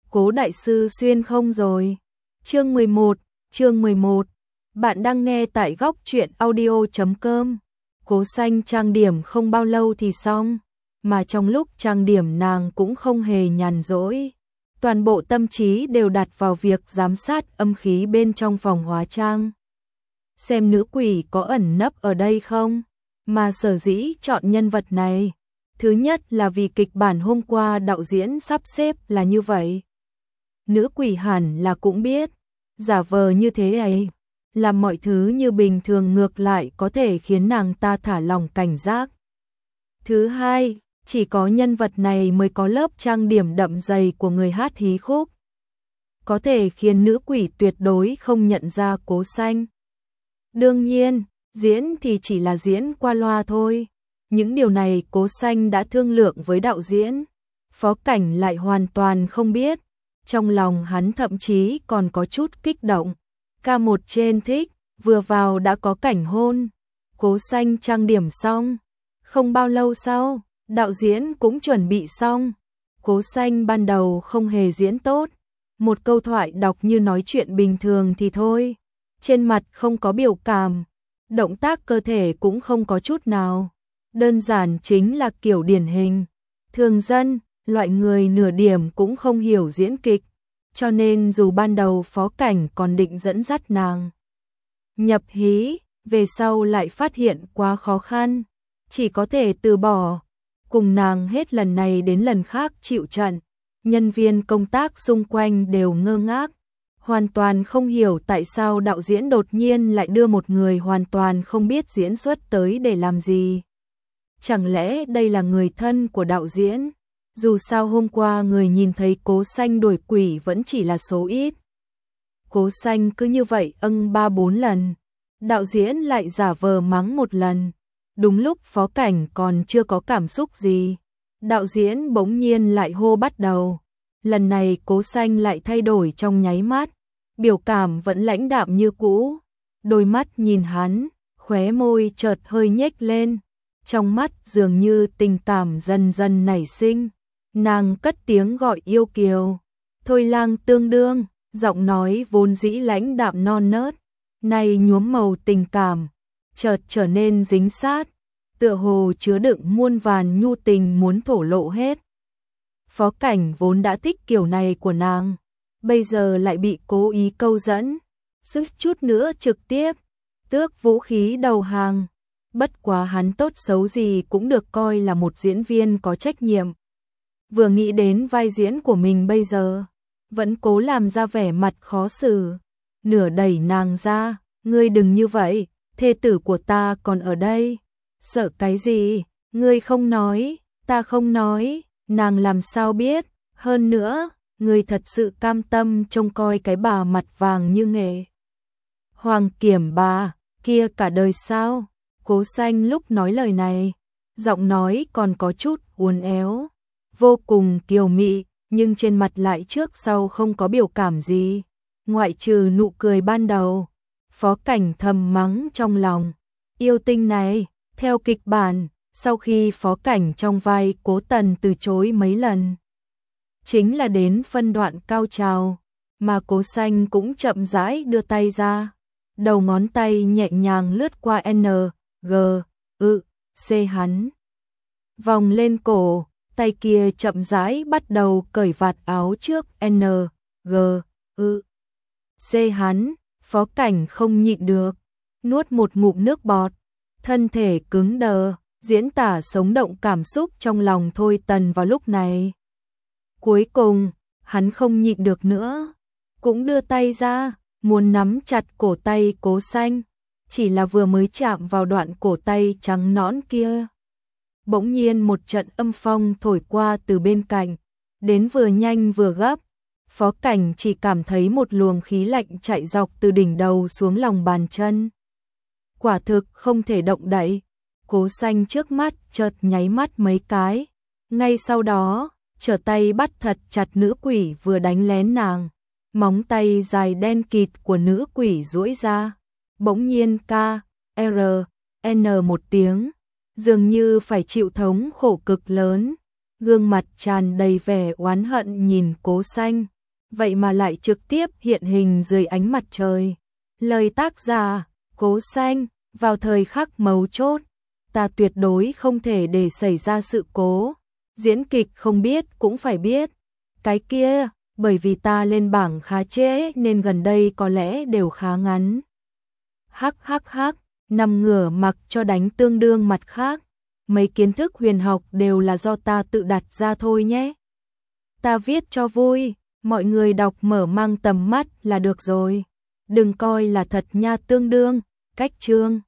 Cố đại sư xuyên không rồi. Chương 11. Bạn đang nghe tại góc truyện audio.com. Cố Xanh trang điểm không bao lâu thì xong, mà trong lúc trang điểm nàng cũng không hề nhàn rỗi. Toàn bộ tâm trí đều đặt vào việc giám sát âm khí bên trong phòng hóa trang. Xem nữ quỷ có ẩn nấp ở đây không? Mà sở dĩ chọn nhân vật này, thứ nhất là vì kịch bản hôm qua đạo diễn sắp xếp là như vậy. Nữ quỷ hẳn là cũng biết, giả vờ như thế ấy, làm mọi thứ như bình thường ngược lại có thể khiến nàng ta thả lỏng cảnh giác. Thứ hai, chỉ có nhân vật này mới có lớp trang điểm đậm dày của người hát hí khúc, có thể khiến nữ quỷ tuyệt đối không nhận ra Cố Xanh. Đương nhiên, diễn thì chỉ là diễn qua loa thôi. Những điều này Cố Xanh đã thương lượng với đạo diễn, Phó Cảnh lại hoàn toàn không biết. Trong lòng hắn thậm chí còn có chút kích động. K1 trên thích, vừa vào đã có cảnh hôn. Cố Xanh trang điểm xong. Không bao lâu sau, đạo diễn cũng chuẩn bị xong. Cố Xanh ban đầu không hề diễn tốt. Một câu thoại đọc như nói chuyện bình thường thì thôi. Trên mặt không có biểu cảm. Động tác cơ thể cũng không có chút nào. Đơn giản chính là kiểu điển hình thường dân, loại người nửa điểm cũng không hiểu diễn kịch, cho nên dù ban đầu Phó Cảnh còn định dẫn dắt nàng nhập hí, về sau lại phát hiện quá khó khăn, chỉ có thể từ bỏ. Cùng nàng hết lần này đến lần khác chịu trận, nhân viên công tác xung quanh đều ngơ ngác, hoàn toàn không hiểu tại sao đạo diễn đột nhiên lại đưa một người hoàn toàn không biết diễn xuất tới để làm gì. Chẳng lẽ đây là người thân của đạo diễn? Dù sao hôm qua người nhìn thấy Cố Xanh đuổi quỷ vẫn chỉ là số ít. Cố Xanh cứ như vậy 3-4 lần. Đạo diễn lại giả vờ mắng một lần. Đúng lúc Phó Cảnh còn chưa có cảm xúc gì, đạo diễn bỗng nhiên lại hô bắt đầu. Lần này Cố Xanh lại thay đổi trong nháy mắt. Biểu cảm vẫn lãnh đạm như cũ. Đôi mắt nhìn hắn, khóe môi chợt hơi nhếch lên. Trong mắt dường như tình cảm dần dần nảy sinh. Nàng cất tiếng gọi yêu kiều. Thôi lang tương đương, giọng nói vốn dĩ lãnh đạm non nớt, nay nhuốm màu tình cảm, chợt trở nên dính sát, tựa hồ chứa đựng muôn vàn nhu tình muốn thổ lộ hết. Phó Cảnh vốn đã thích kiểu này của nàng, bây giờ lại bị cố ý câu dẫn, suýt chút nữa trực tiếp tước vũ khí đầu hàng. Bất quá hắn tốt xấu gì cũng được coi là một diễn viên có trách nhiệm. Vừa nghĩ đến vai diễn của mình bây giờ, vẫn cố làm ra vẻ mặt khó xử, nửa đẩy nàng ra, ngươi đừng như vậy, thê tử của ta còn ở đây, sợ cái gì, ngươi không nói, ta không nói, nàng làm sao biết, hơn nữa, ngươi thật sự cam tâm trông coi cái bà mặt vàng như nghệ Hoàng Kiểm bà, kia cả đời sao? Cố Xanh lúc nói lời này, giọng nói còn có chút uốn éo, vô cùng kiều mị, nhưng trên mặt lại trước sau không có biểu cảm gì, ngoại trừ nụ cười ban đầu. Phó Cảnh thầm mắng trong lòng, yêu tinh này, theo kịch bản, sau khi Phó Cảnh trong vai Cố Tần từ chối mấy lần, chính là đến phân đoạn cao trào, mà Cố Xanh cũng chậm rãi đưa tay ra, đầu ngón tay nhẹ nhàng lướt qua N, G, C hắn. Vòng lên cổ, tay kia chậm rãi bắt đầu cởi vạt áo trước N, G, C hắn. Phó Cảnh không nhịn được, nuốt một ngụm nước bọt, thân thể cứng đờ, diễn tả sống động cảm xúc trong lòng Thôi Tần vào lúc này. Cuối cùng, hắn không nhịn được nữa, cũng đưa tay ra, muốn nắm chặt cổ tay Cố Xanh, chỉ là vừa mới chạm vào đoạn cổ tay trắng nõn kia. Bỗng nhiên một trận âm phong thổi qua từ bên cạnh, đến vừa nhanh vừa gấp. Phó Cảnh chỉ cảm thấy một luồng khí lạnh chạy dọc từ đỉnh đầu xuống lòng bàn chân. Quả thực không thể động đậy. Cố Xanh trước mắt chợt nháy mắt mấy cái. Ngay sau đó, trở tay bắt thật chặt nữ quỷ vừa đánh lén nàng. Móng tay dài đen kịt của nữ quỷ duỗi ra. Bỗng nhiên K, R, N một tiếng. Dường như phải chịu thống khổ cực lớn. Gương mặt tràn đầy vẻ oán hận nhìn Cố Xanh. vậy mà lại trực tiếp hiện hình dưới ánh mặt trời. Lời tác giả, Cố Xanh, vào thời khắc mấu chốt, ta tuyệt đối không thể để xảy ra sự cố. Diễn kịch không biết cũng phải biết. Cái kia, bởi vì ta lên bảng khá trễ nên gần đây có lẽ đều khá ngắn. Hắc hắc hắc, nằm ngửa mặc cho đánh tương đương mặt khác. Mấy kiến thức huyền học đều là do ta tự đặt ra thôi nhé. Ta viết cho vui, mọi người đọc mở mang tầm mắt là được rồi. Đừng coi là thật nha tương đương, cách chương.